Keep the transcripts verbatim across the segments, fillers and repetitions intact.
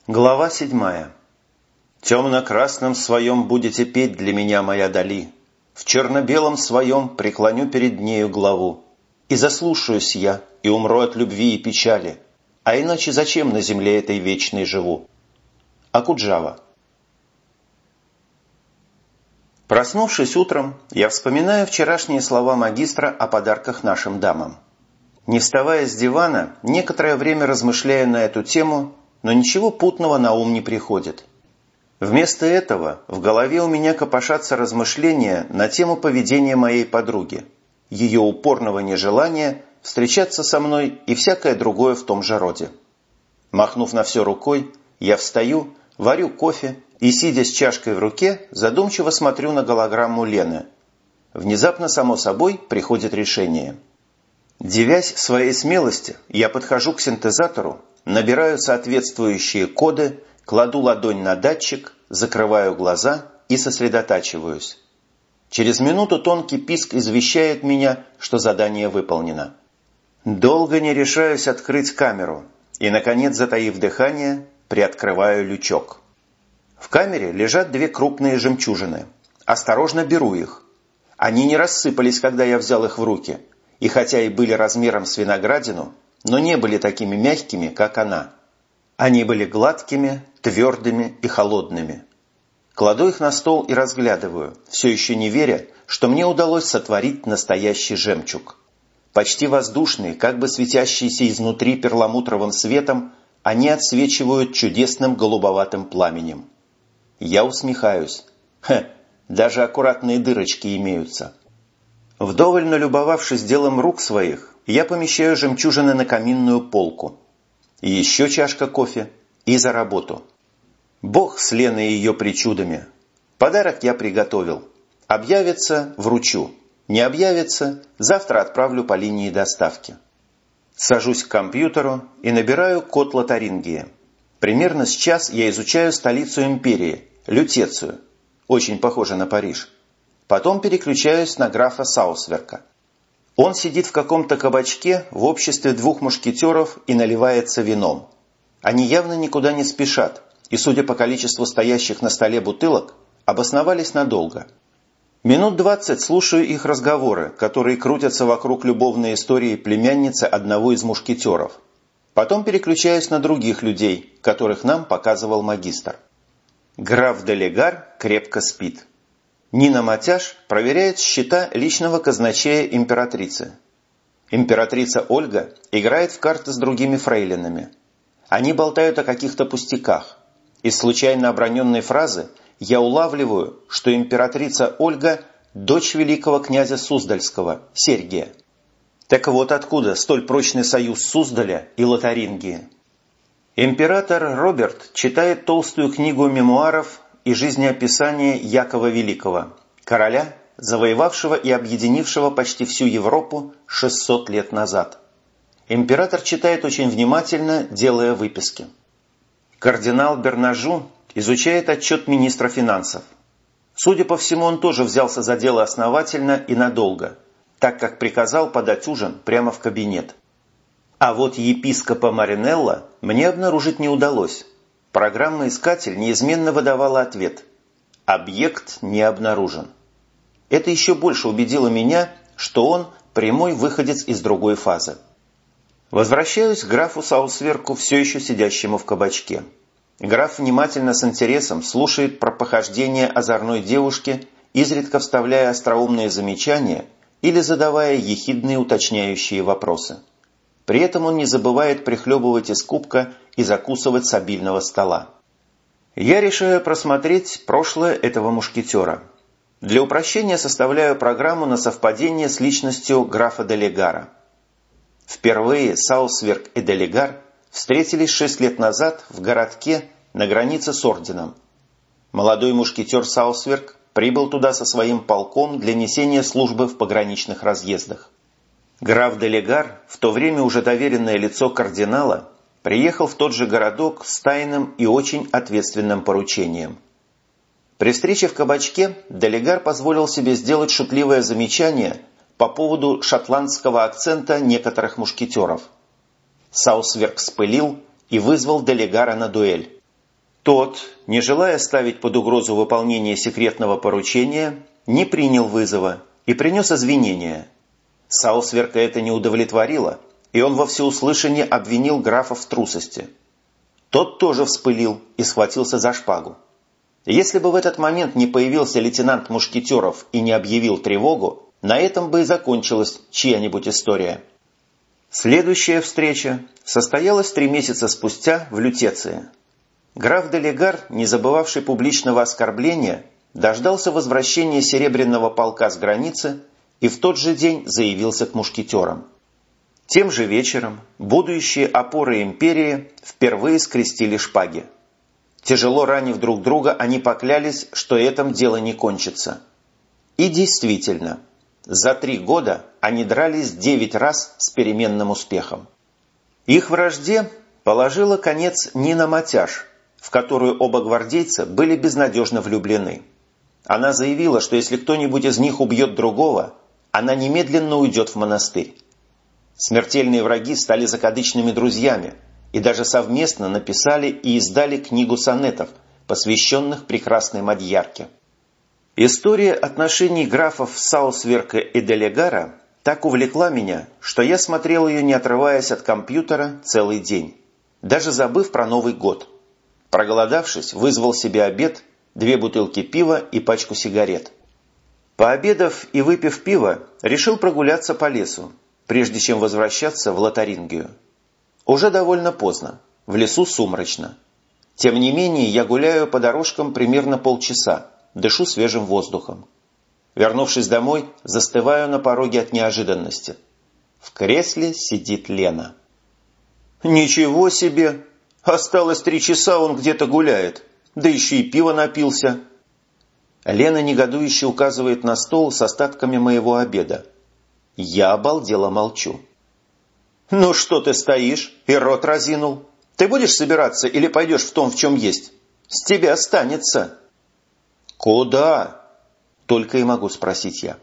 Глава седьмая. «Темно-красном своем будете петь для меня, моя Дали. В черно-белом своем преклоню перед нею главу. И заслушаюсь я, и умру от любви и печали. А иначе зачем на земле этой вечной живу?» Окуджава. Проснувшись утром, я вспоминаю вчерашние слова магистра о подарках нашим дамам. Не вставая с дивана, некоторое время размышляю на эту тему, но ничего путного на ум не приходит. Вместо этого в голове у меня копошатся размышления на тему поведения моей подруги, ее упорного нежелания встречаться со мной и всякое другое в том же роде. Махнув на все рукой, я встаю, варю кофе и, сидя с чашкой в руке, задумчиво смотрю на голограмму Лены. Внезапно, само собой, приходит решение. Дивясь своей смелости, я подхожу к синтезатору, набираю соответствующие коды, кладу ладонь на датчик, закрываю глаза и сосредотачиваюсь. Через минуту тонкий писк извещает меня, что задание выполнено. Долго не решаюсь открыть камеру и, наконец, затаив дыхание, приоткрываю лючок. В камере лежат две крупные жемчужины. Осторожно беру их. Они не рассыпались, когда я взял их в руки, и хотя и были размером с виноградину, но не были такими мягкими, как она. Они были гладкими, твердыми и холодными. Кладу их на стол и разглядываю, все еще не веря, что мне удалось сотворить настоящий жемчуг. Почти воздушные, как бы светящиеся изнутри перламутровым светом, они отсвечивают чудесным голубоватым пламенем. Я усмехаюсь. Хе, даже аккуратные дырочки имеются. Вдоволь налюбовавшись делом рук своих, я помещаю жемчужины на каминную полку. Еще чашка кофе и за работу. Бог с Леной и ее причудами. Подарок я приготовил. Объявится – вручу. Не объявится – завтра отправлю по линии доставки. Сажусь к компьютеру и набираю код Лотарингии. Примерно с час я изучаю столицу империи – Лютецию. Очень похоже на Париж. Потом переключаюсь на графа Саусверка. Он сидит в каком-то кабачке в обществе двух мушкетеров и наливается вином. Они явно никуда не спешат и, судя по количеству стоящих на столе бутылок, обосновались надолго. Минут двадцать слушаю их разговоры, которые крутятся вокруг любовной истории племянницы одного из мушкетеров. Потом переключаюсь на других людей, которых нам показывал магистр. Граф Делегар крепко спит. Нина Матяш проверяет счета личного казначея императрицы. Императрица Ольга играет в карты с другими фрейлинами. Они болтают о каких-то пустяках. Из случайно оброненной фразы я улавливаю, что императрица Ольга – дочь великого князя Суздальского, Сергия. Так вот откуда столь прочный союз Суздаля и Лотарингии. Император Роберт читает толстую книгу мемуаров и жизнеописание Якова Великого, короля, завоевавшего и объединившего почти всю Европу шестьсот лет назад. Император читает очень внимательно, делая выписки. Кардинал Бернажу изучает отчет министра финансов. Судя по всему, он тоже взялся за дело основательно и надолго, так как приказал подать ужин прямо в кабинет. А вот епископа Маринелла мне обнаружить не удалось. Программа-искатель неизменно выдавала ответ: «Объект не обнаружен». Это еще больше убедило меня, что он прямой выходец из другой фазы. Возвращаюсь к графу Саусверку, все еще сидящему в кабачке. Граф внимательно с интересом слушает про похождение озорной девушки, изредка вставляя остроумные замечания или задавая ехидные уточняющие вопросы. При этом он не забывает прихлебывать из кубка и закусывать с обильного стола. Я решаю просмотреть прошлое этого мушкетера. Для упрощения составляю программу на совпадение с личностью графа Делегара. Впервые Саусверк и Делегар встретились шесть лет назад в городке на границе с орденом. Молодой мушкетер Саусверк прибыл туда со своим полком для несения службы в пограничных разъездах. Граф Делегар, в то время уже доверенное лицо кардинала, приехал в тот же городок с тайным и очень ответственным поручением. При встрече в кабачке Делегар позволил себе сделать шутливое замечание по поводу шотландского акцента некоторых мушкетеров. Саусверк вспылил и вызвал Делегара на дуэль. Тот, не желая ставить под угрозу выполнение секретного поручения, не принял вызова и принес извинения. Саусверка это не удовлетворило, и он во всеуслышание обвинил графа в трусости. Тот тоже вспылил и схватился за шпагу. Если бы в этот момент не появился лейтенант Мушкетеров и не объявил тревогу, на этом бы и закончилась чья-нибудь история. Следующая встреча состоялась три месяца спустя в Лютеции. Граф де Легар, не забывавший публичного оскорбления, дождался возвращения Серебряного полка с границы и в тот же день заявился к мушкетерам. Тем же вечером будущие опоры империи впервые скрестили шпаги. Тяжело ранив друг друга, они поклялись, что этим дело не кончится. И действительно, за три года они дрались девять раз с переменным успехом. Их вражде положила конец Нина Матяш, в которую оба гвардейца были безнадежно влюблены. Она заявила, что если кто-нибудь из них убьет другого, она немедленно уйдет в монастырь. Смертельные враги стали закадычными друзьями и даже совместно написали и издали книгу сонетов, посвященных прекрасной Мадьярке. История отношений графов Саусверка и де Легара так увлекла меня, что я смотрел ее, не отрываясь от компьютера, целый день, даже забыв про Новый год. Проголодавшись, вызвал себе обед, две бутылки пива и пачку сигарет. Пообедав и выпив пиво, решил прогуляться по лесу, прежде чем возвращаться в Лотарингию. Уже довольно поздно, в лесу сумрачно. Тем не менее, я гуляю по дорожкам примерно полчаса, дышу свежим воздухом. Вернувшись домой, застываю на пороге от неожиданности. В кресле сидит Лена. «Ничего себе! Осталось три часа, он где-то гуляет, да еще и пиво напился». Лена негодующе указывает на стол с остатками моего обеда. Я обалдело молчу. «Ну что ты стоишь и рот разинул? Ты будешь собираться или пойдешь в том, в чем есть? С тебя останется». «Куда?» – только и могу спросить я.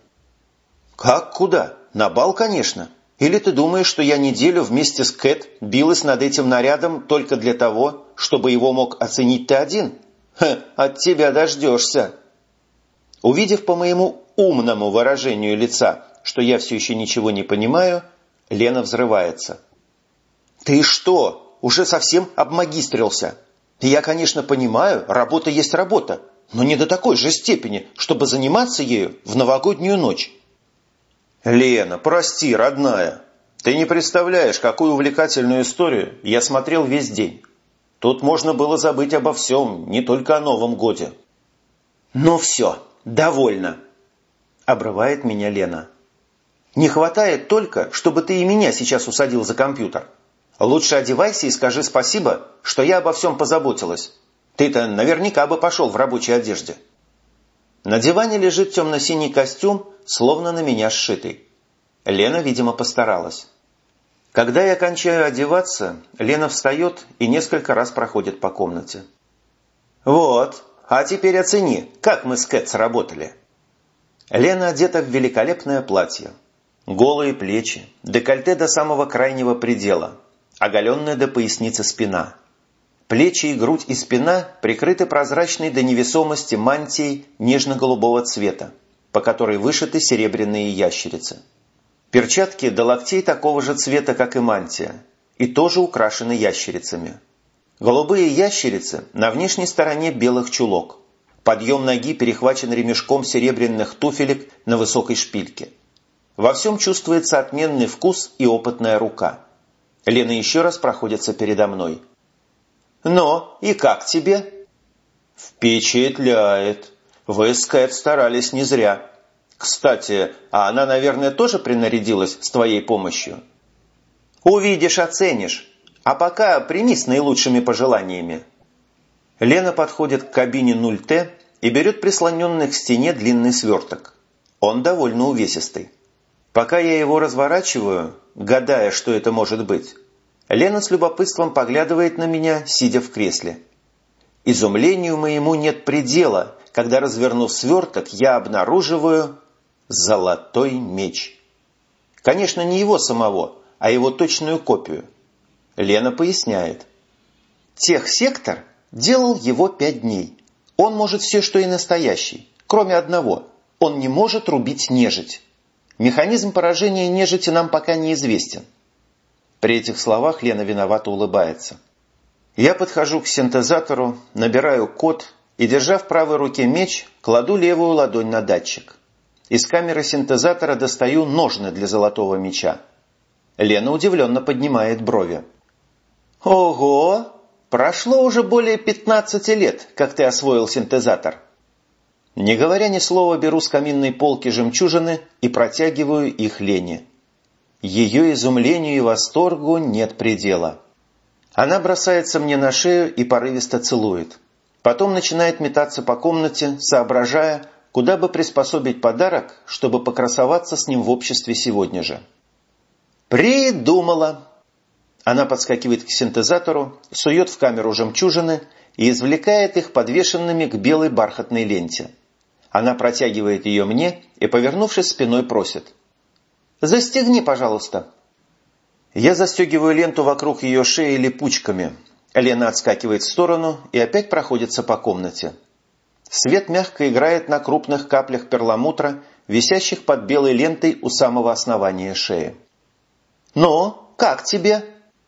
«Как куда? На бал, конечно. Или ты думаешь, что я неделю вместе с Кэт билась над этим нарядом только для того, чтобы его мог оценить ты один? Ха, от тебя дождешься». Увидев по моему умному выражению лица, что я все еще ничего не понимаю, Лена взрывается. «Ты что, уже совсем обмагистрился? Я, конечно, понимаю, работа есть работа, но не до такой же степени, чтобы заниматься ею в новогоднюю ночь». «Лена, прости, родная, ты не представляешь, какую увлекательную историю я смотрел весь день. Тут можно было забыть обо всем, не только о Новом годе». «Ну все, довольно», – обрывает меня Лена. «Не хватает только, чтобы ты и меня сейчас усадил за компьютер. Лучше одевайся и скажи спасибо, что я обо всем позаботилась. Ты-то наверняка бы пошел в рабочей одежде». На диване лежит темно-синий костюм, словно на меня сшитый. Лена, видимо, постаралась. Когда я кончаю одеваться, Лена встает и несколько раз проходит по комнате. «Вот, а теперь оцени, как мы с Кэт сработали». Лена одета в великолепное платье. Голые плечи, декольте до самого крайнего предела, оголенная до поясницы спина. Плечи и грудь и спина прикрыты прозрачной до невесомости мантией нежно-голубого цвета, по которой вышиты серебряные ящерицы. Перчатки до локтей такого же цвета, как и мантия, и тоже украшены ящерицами. Голубые ящерицы на внешней стороне белых чулок. Подъем ноги перехвачен ремешком серебряных туфелек на высокой шпильке. Во всем чувствуется отменный вкус и опытная рука. Лена еще раз проходится передо мной. «Но, и как тебе?» «Впечатляет. Вы с Кэт старались не зря. Кстати, а она, наверное, тоже принарядилась с твоей помощью?» «Увидишь, оценишь. А пока прими с наилучшими пожеланиями». Лена подходит к кабине нуль тэ и берет прислоненный к стене длинный сверток. Он довольно увесистый. Пока я его разворачиваю, гадая, что это может быть, Лена с любопытством поглядывает на меня, сидя в кресле. Изумлению моему нет предела, когда, развернув сверток, я обнаруживаю золотой меч. Конечно, не его самого, а его точную копию. Лена поясняет. Техсектор Делал его пять дней. Он может все, что и настоящий, кроме одного. Он не может рубить нежить. Механизм поражения нежити нам пока неизвестен. При этих словах Лена виновато улыбается. Я подхожу к синтезатору, набираю код и, держа в правой руке меч, кладу левую ладонь на датчик. Из камеры синтезатора достаю ножны для золотого меча. Лена удивленно поднимает брови. «Ого! Прошло уже более пятнадцати лет, как ты освоил синтезатор». Не говоря ни слова, беру с каминной полки жемчужины и протягиваю их Лене. Ее изумлению и восторгу нет предела. Она бросается мне на шею и порывисто целует. Потом начинает метаться по комнате, соображая, куда бы приспособить подарок, чтобы покрасоваться с ним в обществе сегодня же. «Придумала!» Она подскакивает к синтезатору, сует в камеру жемчужины и извлекает их подвешенными к белой бархатной ленте. Она протягивает ее мне и, повернувшись спиной, просит: «Застегни, пожалуйста». Я застегиваю ленту вокруг ее шеи липучками. Лена отскакивает в сторону и опять проходится по комнате. Свет мягко играет на крупных каплях перламутра, висящих под белой лентой у самого основания шеи. «Ну, как тебе?»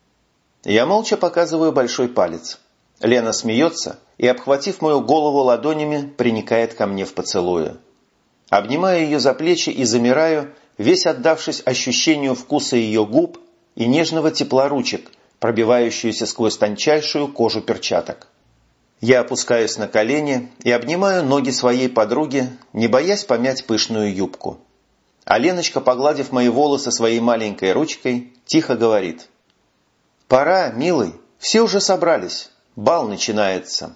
Я молча показываю большой палец. Лена смеется и, обхватив мою голову ладонями, приникает ко мне в поцелуе. Обнимаю ее за плечи и замираю, весь отдавшись ощущению вкуса ее губ и нежного тепла ручек, пробивающуюся сквозь тончайшую кожу перчаток. Я опускаюсь на колени и обнимаю ноги своей подруги, не боясь помять пышную юбку. А Леночка, погладив мои волосы своей маленькой ручкой, тихо говорит: «Пора, милый, все уже собрались, бал начинается».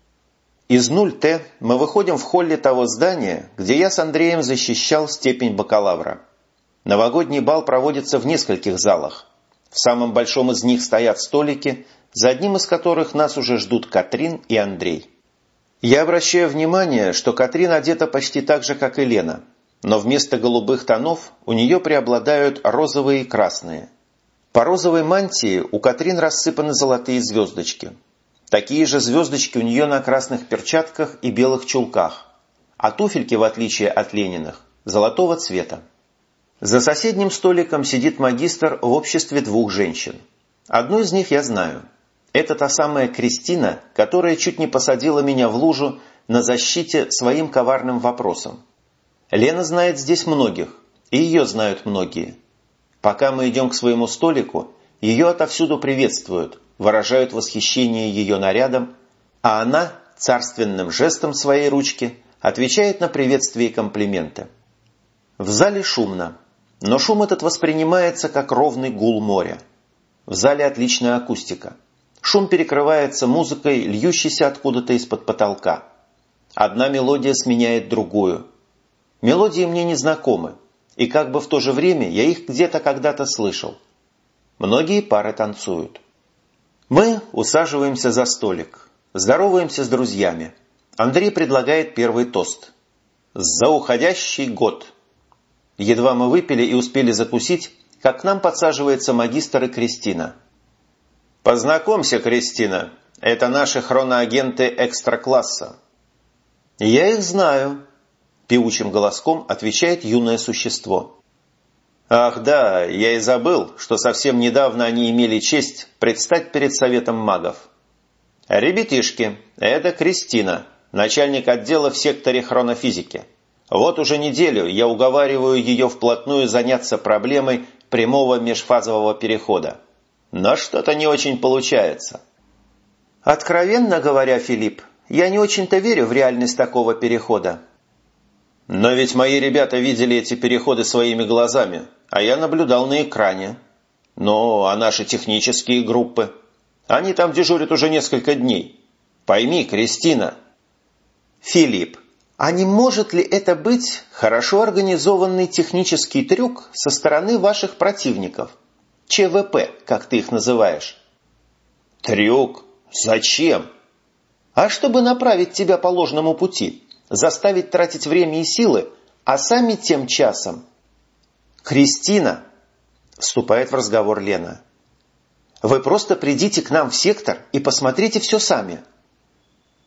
Из нуль Т мы выходим в холле того здания, где я с Андреем защищал степень бакалавра. Новогодний бал проводится в нескольких залах. В самом большом из них стоят столики, за одним из которых нас уже ждут Катрин и Андрей. Я обращаю внимание, что Катрин одета почти так же, как и Лена, но вместо голубых тонов у нее преобладают розовые и красные. По розовой мантии у Катрин рассыпаны золотые звездочки. Такие же звездочки у нее на красных перчатках и белых чулках, а туфельки, в отличие от Лениных, золотого цвета. За соседним столиком сидит магистр в обществе двух женщин. Одну из них я знаю. Это та самая Кристина, которая чуть не посадила меня в лужу на защите своим коварным вопросом. Лена знает здесь многих, и ее знают многие. Пока мы идем к своему столику, ее отовсюду приветствуют, выражают восхищение ее нарядом, а она царственным жестом своей ручки отвечает на приветствие и комплименты. В зале шумно, но шум этот воспринимается как ровный гул моря. В зале отличная акустика. Шум перекрывается музыкой, льющейся откуда-то из-под потолка. Одна мелодия сменяет другую. Мелодии мне не знакомы, и как бы в то же время я их где-то когда-то слышал. Многие пары танцуют. Мы усаживаемся за столик, здороваемся с друзьями. Андрей предлагает первый тост. «За уходящий год». Едва мы выпили и успели закусить, как к нам подсаживается магистр и Кристина. «Познакомься, Кристина, это наши хроноагенты экстра-класса». «Я их знаю», – певучим голоском отвечает юное существо. «Ах да, я и забыл, что совсем недавно они имели честь предстать перед Советом магов. Ребятишки, это Кристина, начальник отдела в секторе хронофизики. Вот уже неделю я уговариваю ее вплотную заняться проблемой прямого межфазового перехода. Но что-то не очень получается». «Откровенно говоря, Филипп, я не очень-то верю в реальность такого перехода». «Но ведь мои ребята видели эти переходы своими глазами, а я наблюдал на экране. Ну, а наши технические группы? Они там дежурят уже несколько дней. Пойми, Кристина». «Филипп, а не может ли это быть хорошо организованный технический трюк со стороны ваших противников? ЧВП, как ты их называешь». «Трюк? Зачем?» «А чтобы направить тебя по ложному пути, заставить тратить время и силы, а сами тем часом...» «Кристина», — вступает в разговор Лена, — «вы просто придите к нам в сектор и посмотрите все сами.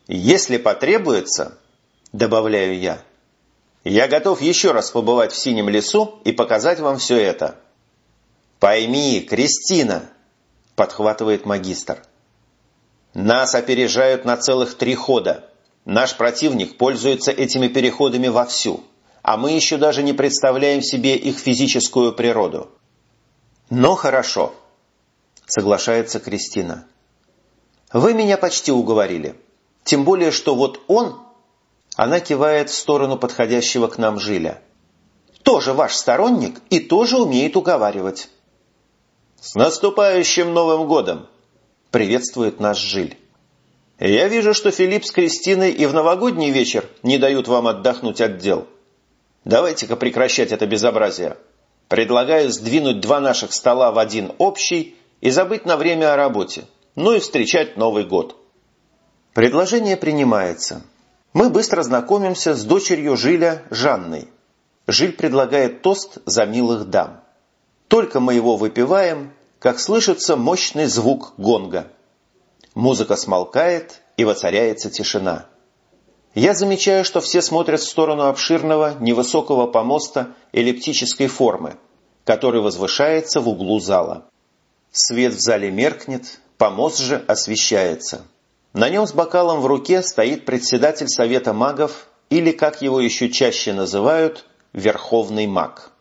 «Если потребуется, — добавляю я, — я готов еще раз побывать в Синем лесу и показать вам все это». «Пойми, Кристина, — подхватывает магистр, — нас опережают на целых три хода. Наш противник пользуется этими переходами вовсю, а мы еще даже не представляем себе их физическую природу». «Но хорошо, — соглашается Кристина. Вы меня почти уговорили. Тем более, что вот он, — она кивает в сторону подходящего к нам Жиля, — тоже ваш сторонник и тоже умеет уговаривать». «С наступающим Новым годом!» — приветствует нас Жиль. «Я вижу, что Филипп с Кристиной и в новогодний вечер не дают вам отдохнуть от дел. Давайте-ка прекращать это безобразие. Предлагаю сдвинуть два наших стола в один общий и забыть на время о работе, ну и встречать Новый год». Предложение принимается. Мы быстро знакомимся с дочерью Жиля Жанной. Жиль предлагает тост за милых дам. Только мы его выпиваем, как слышится мощный звук гонга. Музыка смолкает, и воцаряется тишина. Я замечаю, что все смотрят в сторону обширного невысокого помоста эллиптической формы, который возвышается в углу зала. Свет в зале меркнет, помост же освещается. На нем с бокалом в руке стоит председатель Совета магов, или, как его еще чаще называют, Верховный маг.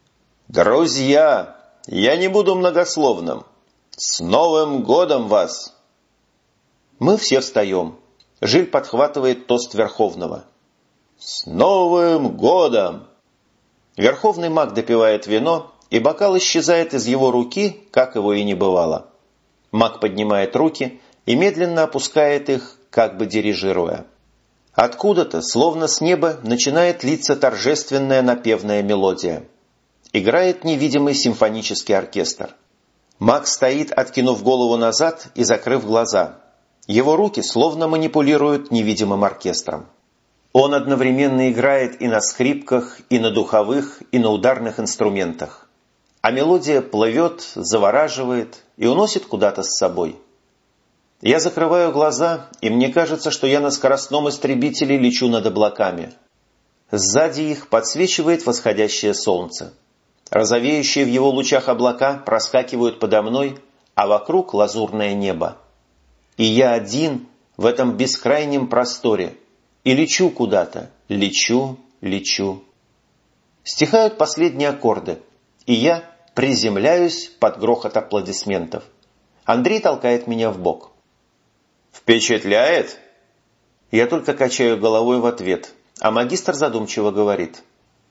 «Друзья, я не буду многословным. С Новым годом вас!» Мы все встаем. Жиль подхватывает тост Верховного. «С Новым годом!» Верховный маг допивает вино, и бокал исчезает из его руки, как его и не бывало. Маг поднимает руки и медленно опускает их, как бы дирижируя. Откуда-то, словно с неба, начинает литься торжественная напевная мелодия. Играет невидимый симфонический оркестр. Маг стоит, откинув голову назад и закрыв глаза. Его руки словно манипулируют невидимым оркестром. Он одновременно играет и на скрипках, и на духовых, и на ударных инструментах. А мелодия плывет, завораживает и уносит куда-то с собой. Я закрываю глаза, и мне кажется, что я на скоростном истребителе лечу над облаками. Сзади их подсвечивает восходящее солнце. Розовеющие в его лучах облака проскакивают подо мной, а вокруг лазурное небо. И я один в этом бескрайнем просторе, и лечу куда-то, лечу, лечу. Стихают последние аккорды, и я приземляюсь под грохот аплодисментов. Андрей толкает меня в бок. «Впечатляет?» Я только качаю головой в ответ, а магистр задумчиво говорит.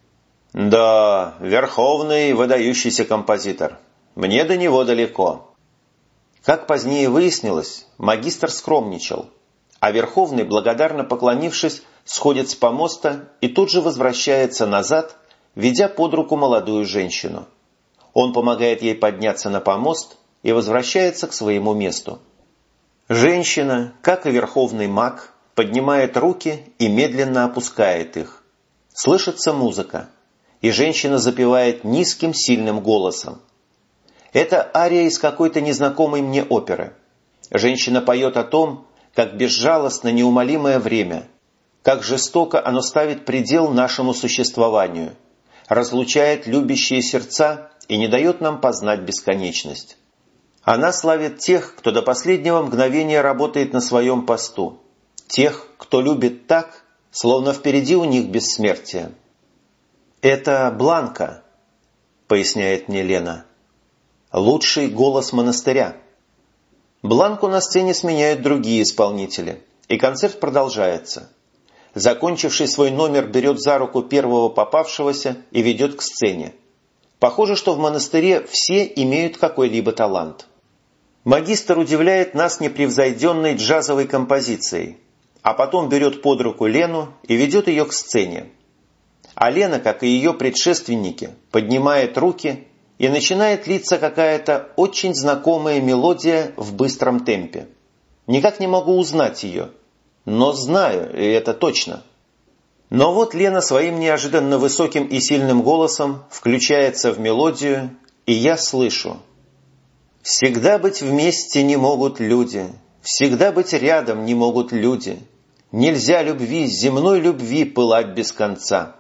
«Да, верховный выдающийся композитор. Мне до него далеко». Как позднее выяснилось, магистр скромничал, а верховный, благодарно поклонившись, сходит с помоста и тут же возвращается назад, ведя под руку молодую женщину. Он помогает ей подняться на помост и возвращается к своему месту. Женщина, как и верховный маг, поднимает руки и медленно опускает их. Слышится музыка, и женщина запевает низким сильным голосом. Это ария из какой-то незнакомой мне оперы. Женщина поет о том, как безжалостно неумолимое время, как жестоко оно ставит предел нашему существованию, разлучает любящие сердца и не дает нам познать бесконечность. Она славит тех, кто до последнего мгновения работает на своем посту, тех, кто любит так, словно впереди у них бессмертие. «Это Бланка», — поясняет мне Лена. «Лучший голос монастыря». Бланку на сцене сменяют другие исполнители, и концерт продолжается. Закончивший свой номер берет за руку первого попавшегося и ведет к сцене. Похоже, что в монастыре все имеют какой-либо талант. Магистр удивляет нас непревзойденной джазовой композицией, а потом берет под руку Лену и ведет ее к сцене. А Лена, как и ее предшественники, поднимает руки и начинает литься какая-то очень знакомая мелодия в быстром темпе. Никак не могу узнать ее, но знаю, и это точно. Но вот Лена своим неожиданно высоким и сильным голосом включается в мелодию, и я слышу. «Всегда быть вместе не могут люди, всегда быть рядом не могут люди, Нельзя любви, земной любви пылать без конца.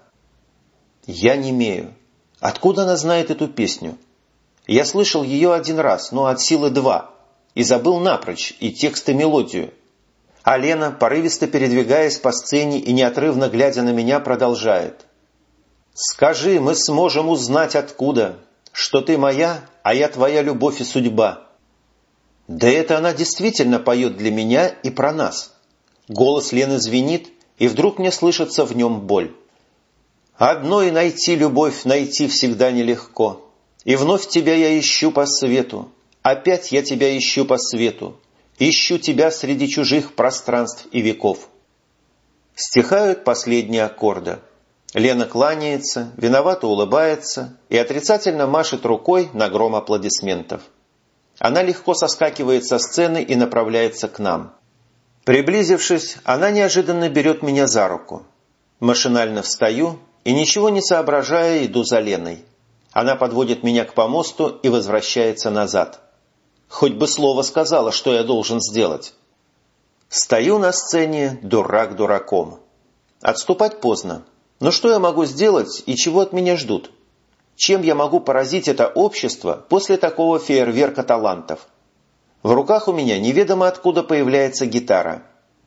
Я немею. Откуда она знает эту песню? Я слышал ее один раз, но от силы два, и забыл напрочь и текст, и мелодию. А Лена, порывисто передвигаясь по сцене и неотрывно глядя на меня, продолжает. «Скажи, мы сможем узнать откуда, что ты моя, а я твоя любовь и судьба». Да это она действительно поет для меня и про нас. Голос Лены звенит, и вдруг мне слышится в нем боль. «Одной найти любовь, найти всегда нелегко. И вновь тебя я ищу по свету, опять я тебя ищу по свету, ищу тебя среди чужих пространств и веков». Стихают последние аккорды. Лена кланяется, виновато улыбается и отрицательно машет рукой на гром аплодисментов. Она легко соскакивает со сцены и направляется к нам. Приблизившись, она неожиданно берет меня за руку. Машинально встаю и, ничего не соображая, иду за Леной. Она подводит меня к помосту и возвращается назад. Хоть бы слово сказала, что я должен сделать. Стою на сцене дурак дураком. Отступать поздно. Но что я могу сделать и чего от меня ждут? Чем я могу поразить это общество после такого фейерверка талантов? В руках у меня неведомо откуда появляется гитара.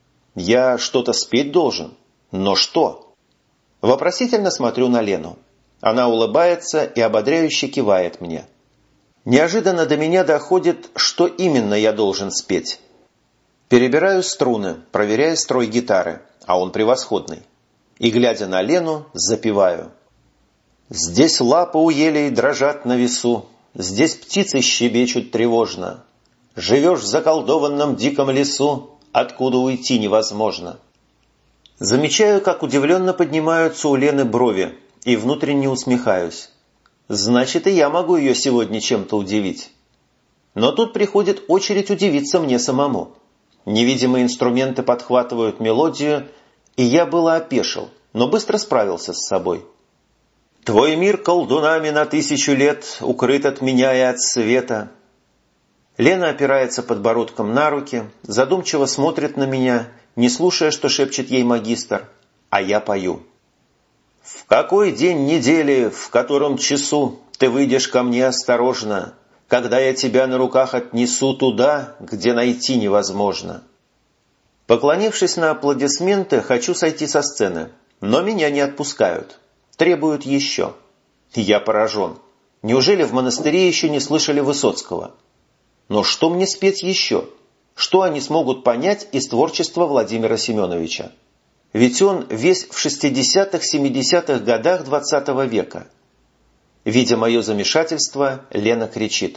Я что-то спеть должен. Но что? Вопросительно смотрю на Лену. Она улыбается и ободряюще кивает мне. Неожиданно до меня доходит, что именно я должен спеть. Перебираю струны, проверяя строй гитары, а он превосходный. И, глядя на Лену, запеваю. «Здесь лапы у елей дрожат на весу, здесь птицы щебечут тревожно. Живешь в заколдованном диком лесу, откуда уйти невозможно». Замечаю, как удивленно поднимаются у Лены брови, и внутренне усмехаюсь. Значит, и я могу ее сегодня чем-то удивить. Но тут приходит очередь удивиться мне самому. Невидимые инструменты подхватывают мелодию, и я было опешил, но быстро справился с собой. «Твой мир колдунами на тысячу лет укрыт от меня и от света». Лена опирается подбородком на руки, задумчиво смотрит на меня, не слушая, что шепчет ей магистр, а я пою. «В какой день недели, в котором часу ты выйдешь ко мне осторожно, когда я тебя на руках отнесу туда, где найти невозможно?» Поклонившись на аплодисменты, хочу сойти со сцены, но меня не отпускают. Требуют еще. Я поражен. Неужели в монастыре еще не слышали Высоцкого? Но что мне спеть еще? Что они смогут понять из творчества Владимира Семеновича? Ведь он весь в шестидесятых-семидесятых годах двадцатого века. Видя мое замешательство, Лена кричит.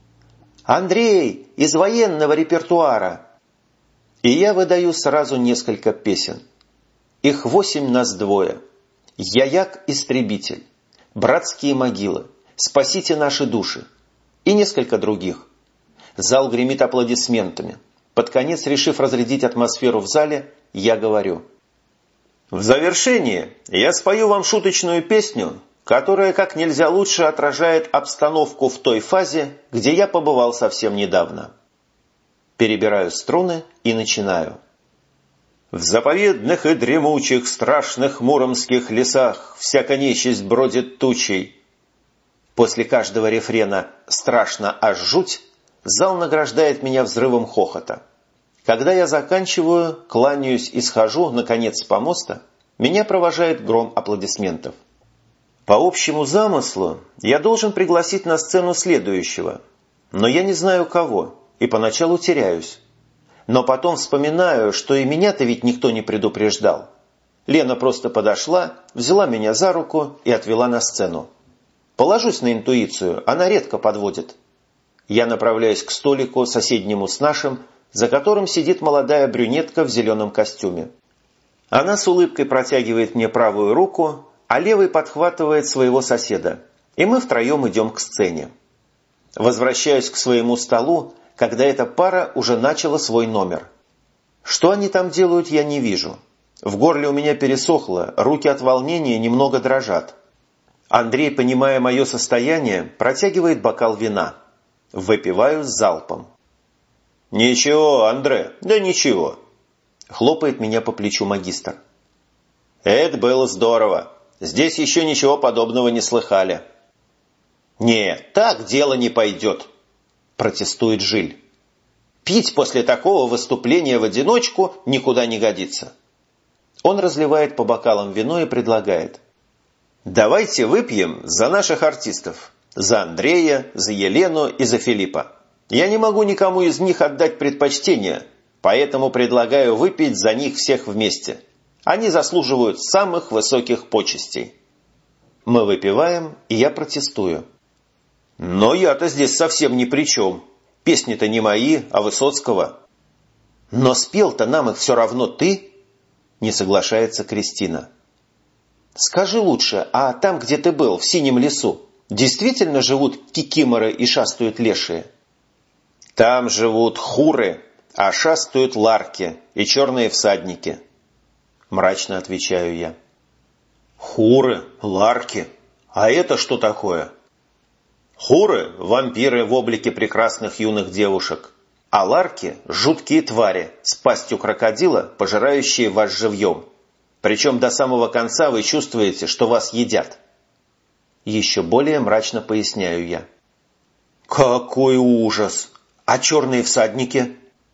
«Андрей, из военного репертуара!» И я выдаю сразу несколько песен. Их восемь нас двое. «Я-як-истребитель», «Братские могилы», «Спасите наши души» и несколько других. Зал гремит аплодисментами. Под конец, решив разрядить атмосферу в зале, я говорю. В завершение я спою вам шуточную песню, которая как нельзя лучше отражает обстановку в той фазе, где я побывал совсем недавно. Перебираю струны и начинаю. В заповедных и дремучих страшных муромских лесах всяка нечисть бродит тучей. После каждого рефрена «страшно аж жуть» зал награждает меня взрывом хохота. Когда я заканчиваю, кланяюсь и схожу, наконец, с помоста, меня провожает гром аплодисментов. По общему замыслу я должен пригласить на сцену следующего, но я не знаю кого, и поначалу теряюсь. Но потом вспоминаю, что и меня-то ведь никто не предупреждал. Лена просто подошла, взяла меня за руку и отвела на сцену. Положусь на интуицию, она редко подводит. Я направляюсь к столику, соседнему с нашим, за которым сидит молодая брюнетка в зеленом костюме. Она с улыбкой протягивает мне правую руку, а левой подхватывает своего соседа, и мы втроем идем к сцене. Возвращаюсь к своему столу, когда эта пара уже начала свой номер. Что они там делают, я не вижу. В горле у меня пересохло, руки от волнения немного дрожат. Андрей, понимая мое состояние, протягивает бокал вина. Выпиваю с залпом. «Ничего, Андре, да ничего». Хлопает меня по плечу магистр. Это было здорово. Здесь еще ничего подобного не слыхали. «Нет, так дело не пойдет», – протестует Жиль. «Пить после такого выступления в одиночку никуда не годится». Он разливает по бокалам вино и предлагает. «Давайте выпьем за наших артистов. За Андрея, за Елену и за Филиппа. Я не могу никому из них отдать предпочтение, поэтому предлагаю выпить за них всех вместе. Они заслуживают самых высоких почестей». Мы выпиваем, и я протестую. «Но я-то здесь совсем ни при чем. Песни-то не мои, а Высоцкого». «Но спел-то нам их все равно ты?» – не соглашается Кристина. «Скажи лучше, а там, где ты был, в Синем лесу, действительно живут кикиморы и шастают лешие?» «Там живут хуры, а шастают ларки и черные всадники», – мрачно отвечаю я. «Хуры, ларки? А это что такое?» «Хуры – вампиры в облике прекрасных юных девушек, а ларки – жуткие твари с пастью крокодила, пожирающие вас живьем. Причем до самого конца вы чувствуете, что вас едят». Еще более мрачно поясняю я. «Какой ужас! А черные всадники?»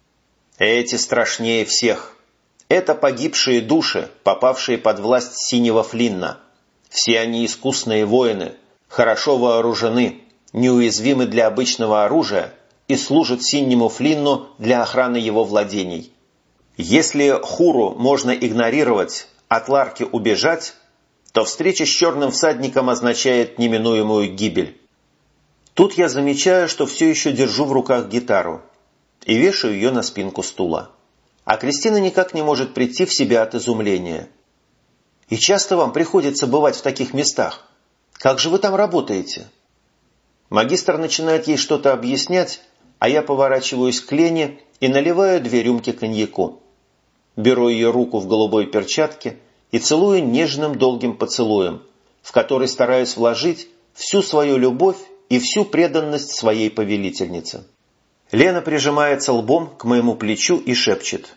«Эти страшнее всех. Это погибшие души, попавшие под власть синего Флинна. Все они искусные воины, хорошо вооружены, неуязвимы для обычного оружия и служат синему Флинну для охраны его владений. Если хуру можно игнорировать, от ларки убежать, то встреча с черным всадником означает неминуемую гибель». Тут я замечаю, что все еще держу в руках гитару и вешаю ее на спинку стула. А Кристина никак не может прийти в себя от изумления. «И часто вам приходится бывать в таких местах? Как же вы там работаете?» Магистр начинает ей что-то объяснять, а я поворачиваюсь к Лене и наливаю две рюмки коньяку. Беру ее руку в голубой перчатке и целую нежным долгим поцелуем, в который стараюсь вложить всю свою любовь и всю преданность своей повелительнице. Лена прижимается лбом к моему плечу и шепчет: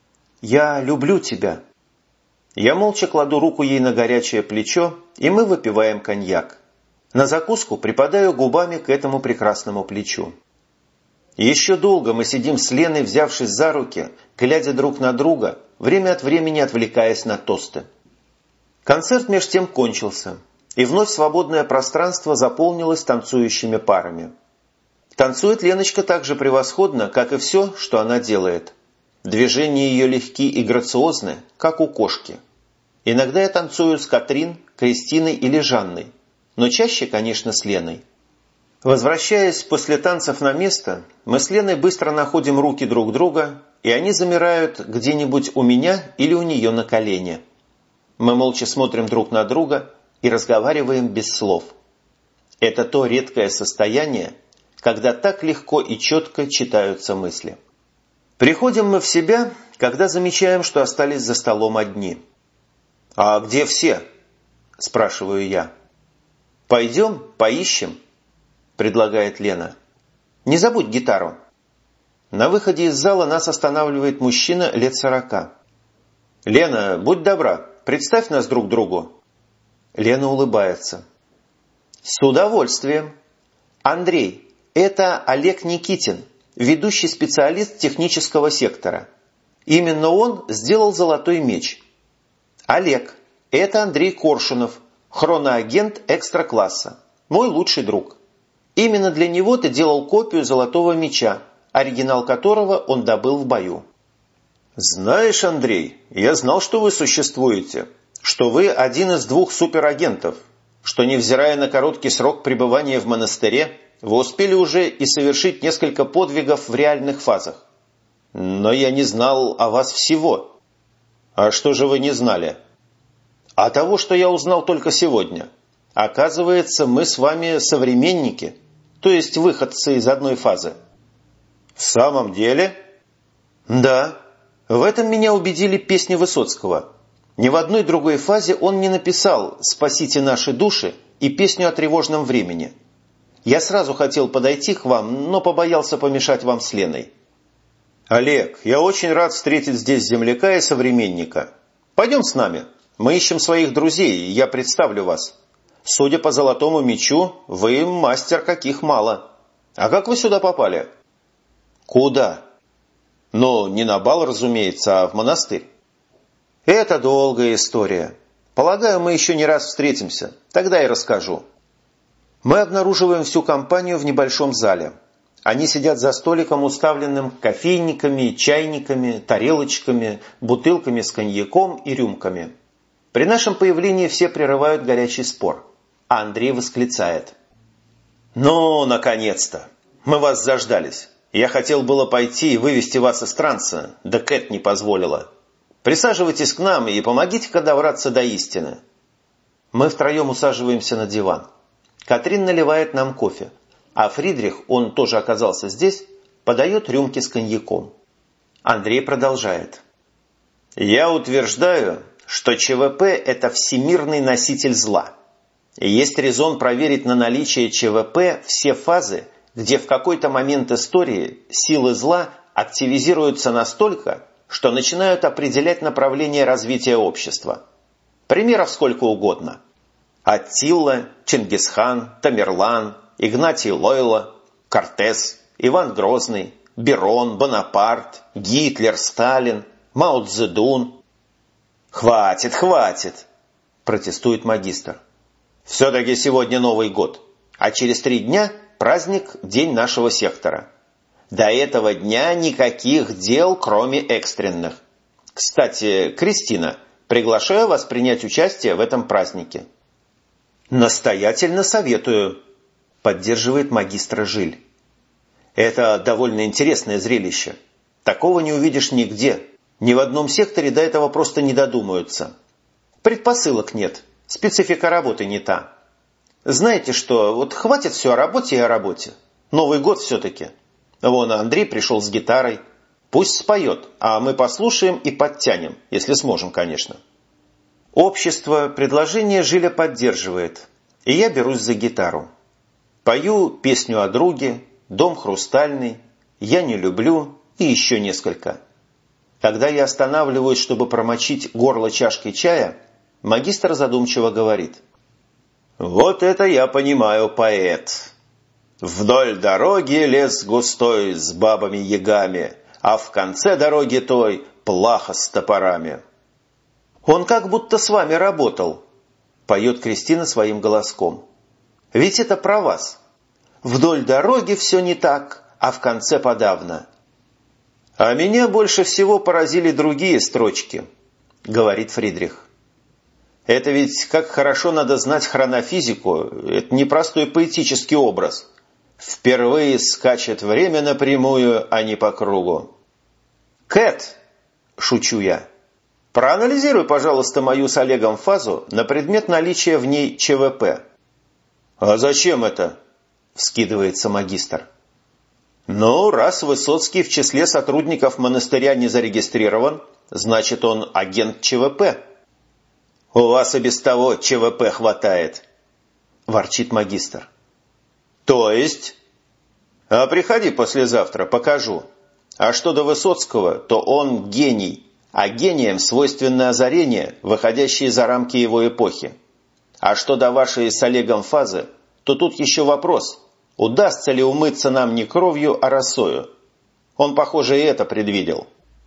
«Я люблю тебя». Я молча кладу руку ей на горячее плечо, и мы выпиваем коньяк. На закуску припадаю губами к этому прекрасному плечу. Еще долго мы сидим с Леной, взявшись за руки, глядя друг на друга, время от времени отвлекаясь на тосты. Концерт меж тем кончился, и вновь свободное пространство заполнилось танцующими парами. Танцует Леночка так же превосходно, как и все, что она делает. Движения ее легки и грациозны, как у кошки. Иногда я танцую с Катрин, Кристиной или Жанной, но чаще, конечно, с Леной. Возвращаясь после танцев на место, мы с Леной быстро находим руки друг друга, и они замирают где-нибудь у меня или у нее на колене. Мы молча смотрим друг на друга и разговариваем без слов. Это то редкое состояние, когда так легко и четко читаются мысли. Приходим мы в себя, когда замечаем, что остались за столом одни. «А где все?» – спрашиваю я. «Пойдем, поищем», – предлагает Лена. «Не забудь гитару». На выходе из зала нас останавливает мужчина лет сорока. «Лена, будь добра, представь нас друг другу». Лена улыбается. «С удовольствием. Андрей, это Олег Никитин, ведущий специалист технического сектора. Именно он сделал золотой меч. Олег, это Андрей Коршунов, хроноагент экстра-класса, мой лучший друг. Именно для него ты делал копию золотого меча, оригинал которого он добыл в бою». «Знаешь, Андрей, я знал, что вы существуете, что вы один из двух суперагентов, что, невзирая на короткий срок пребывания в монастыре, вы успели уже и совершить несколько подвигов в реальных фазах. Но я не знал о вас всего». «А что же вы не знали?» «А того, что я узнал только сегодня. Оказывается, мы с вами современники, то есть выходцы из одной фазы». «В самом деле?» «Да. В этом меня убедили песни Высоцкого. Ни в одной другой фазе он не написал «Спасите наши души» и песню о тревожном времени. Я сразу хотел подойти к вам, но побоялся помешать вам с Леной». «Олег, я очень рад встретить здесь земляка и современника. Пойдем с нами. Мы ищем своих друзей, и я представлю вас. Судя по золотому мечу, вы мастер каких мало. А как вы сюда попали?» «Куда?» «Ну, не на бал, разумеется, а в монастырь». «Это долгая история. Полагаю, мы еще не раз встретимся. Тогда и расскажу». Мы обнаруживаем всю компанию в небольшом зале. Они сидят за столиком, уставленным кофейниками, чайниками, тарелочками, бутылками с коньяком и рюмками. При нашем появлении все прерывают горячий спор. А Андрей восклицает: «Ну, наконец-то! Мы вас заждались. Я хотел было пойти и вывести вас из транса, да Кэт не позволила. Присаживайтесь к нам и помогите-ка добраться до истины». Мы втроем усаживаемся на диван. Катрин наливает нам кофе, а Фридрих, он тоже оказался здесь, подает рюмки с коньяком. Андрей продолжает: «Я утверждаю, что ЧВП – это всемирный носитель зла. И есть резон проверить на наличие ЧВП все фазы, где в какой-то момент истории силы зла активизируются настолько, что начинают определять направление развития общества. Примеров сколько угодно. Аттила, Чингисхан, Тамерлан, Игнатий Лойла, Кортес, Иван Грозный, Берон, Бонапарт, Гитлер, Сталин, Мао Цзэдун». «Хватит, хватит!» – протестует магистр. «Все-таки сегодня Новый год, а через три дня праздник – день нашего сектора. До этого дня никаких дел, кроме экстренных. Кстати, Кристина, приглашаю вас принять участие в этом празднике». «Настоятельно советую», – поддерживает магистра Жиль. «Это довольно интересное зрелище. Такого не увидишь нигде. Ни в одном секторе до этого просто не додумаются. Предпосылок нет, специфика работы не та. Знаете что, вот хватит все о работе и о работе. Новый год все-таки. Вон Андрей пришел с гитарой. Пусть споет, а мы послушаем и подтянем, если сможем, конечно». Общество предложение Жиля поддерживает, и я берусь за гитару. Пою песню о друге, «Дом хрустальный», «Я не люблю» и еще несколько. Когда я останавливаюсь, чтобы промочить горло чашкой чая, магистр задумчиво говорит: «Вот это я понимаю, поэт. Вдоль дороги лес густой с бабами-ягами, а в конце дороги той плаха с топорами». «Он как будто с вами работал», – поет Кристина своим голоском. «Ведь это про вас. Вдоль дороги все не так, а в конце подавно». «А меня больше всего поразили другие строчки», – говорит Фридрих. «Это ведь как хорошо надо знать хронофизику, это непростой поэтический образ. Впервые скачет время напрямую, а не по кругу». «Кэт», – шучу я, – проанализируй, пожалуйста, мою с Олегом фазу на предмет наличия в ней ЧВП». «А зачем это?» – вскидывается магистр. «Ну, раз Высоцкий в числе сотрудников монастыря не зарегистрирован, значит, он агент ЧВП». «У вас и без того ЧВП хватает», – ворчит магистр. «То есть?» «А приходи послезавтра, покажу. А что до Высоцкого, то он гений, а гениям свойственно озарение, выходящее за рамки его эпохи. А что до вашей с Олегом фазы, то тут еще вопрос, удастся ли умыться нам не кровью, а росою. Он, похоже, и это предвидел».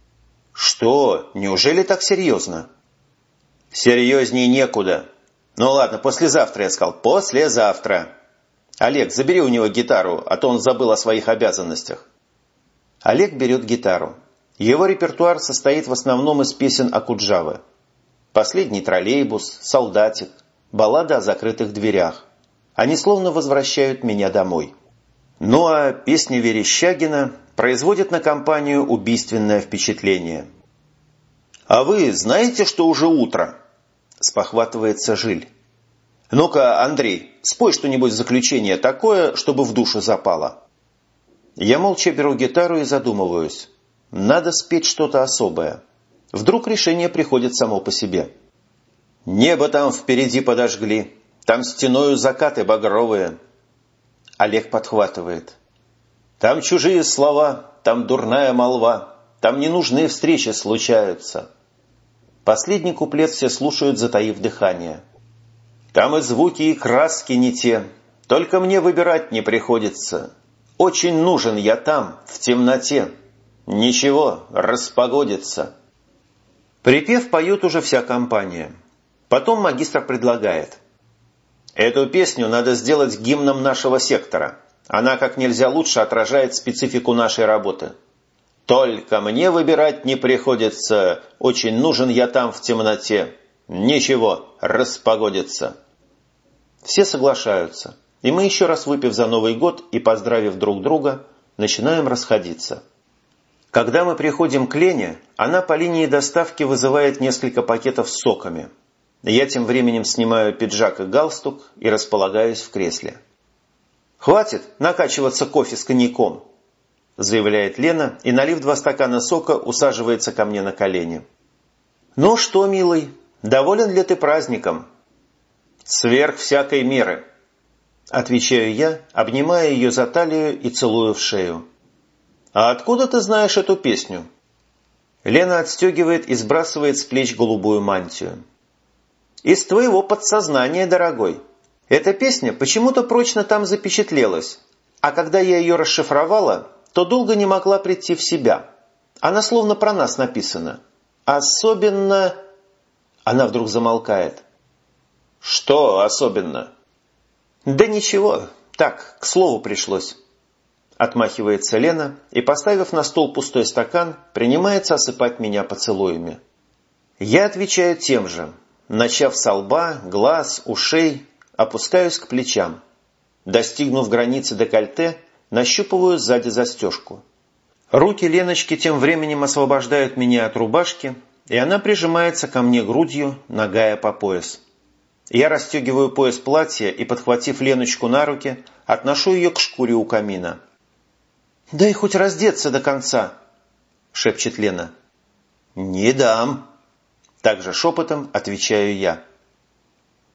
«Что? Неужели так серьезно?» «Серьезней некуда. Ну ладно, послезавтра, я сказал, послезавтра. Олег, забери у него гитару, а то он забыл о своих обязанностях». Олег берет гитару. Его репертуар состоит в основном из песен Окуджавы. «Последний троллейбус», «Солдатик», баллада о закрытых дверях. Они словно возвращают меня домой. Ну а песни Верещагина производят на компанию убийственное впечатление. «А вы знаете, что уже утро?» – спохватывается Жиль. «Ну-ка, Андрей, спой что-нибудь в заключение такое, чтобы в душу запало». Я молча беру гитару и задумываюсь. Надо спеть что-то особое. Вдруг решение приходит само по себе. «Небо там впереди подожгли, там стеною закаты багровые». Олег подхватывает. «Там чужие слова, там дурная молва, Там ненужные встречи случаются». Последний куплет все слушают, затаив дыхание. «Там и звуки, и краски не те. Только мне выбирать не приходится. Очень нужен я там, в темноте. Ничего, распогодится». Припев поет уже вся компания. Потом магистр предлагает: «Эту песню надо сделать гимном нашего сектора. Она как нельзя лучше отражает специфику нашей работы. Только мне выбирать не приходится. Очень нужен я там в темноте. Ничего, распогодится». Все соглашаются, и мы, еще раз выпив за Новый год и поздравив друг друга, начинаем расходиться. Когда мы приходим к Лене, она по линии доставки вызывает несколько пакетов с соками. Я тем временем снимаю пиджак и галстук и располагаюсь в кресле. «Хватит накачиваться кофе с коньяком», – заявляет Лена и, налив два стакана сока, усаживается ко мне на колени. «Ну что, милый, доволен ли ты праздником?» «Сверх всякой меры», – отвечаю я, обнимая ее за талию и целую в шею. «А откуда ты знаешь эту песню?» Лена отстегивает и сбрасывает с плеч голубую мантию. «Из твоего подсознания, дорогой. Эта песня почему-то прочно там запечатлелась, а когда я ее расшифровала, то долго не могла прийти в себя. Она словно про нас написана. Особенно...» Она вдруг замолкает. «Что особенно?» «Да ничего, так, к слову пришлось». Отмахивается Лена и, поставив на стол пустой стакан, принимается осыпать меня поцелуями. Я отвечаю тем же, начав со лба, глаз, ушей, опускаюсь к плечам. Достигнув границы декольте, нащупываю сзади застежку. Руки Леночки тем временем освобождают меня от рубашки, и она прижимается ко мне грудью, нагая по пояс. Я расстегиваю пояс платья и, подхватив Леночку на руки, отношу ее к шкуре у камина. «Дай хоть раздеться до конца», — шепчет Лена. «Не дам», — также шепотом отвечаю я.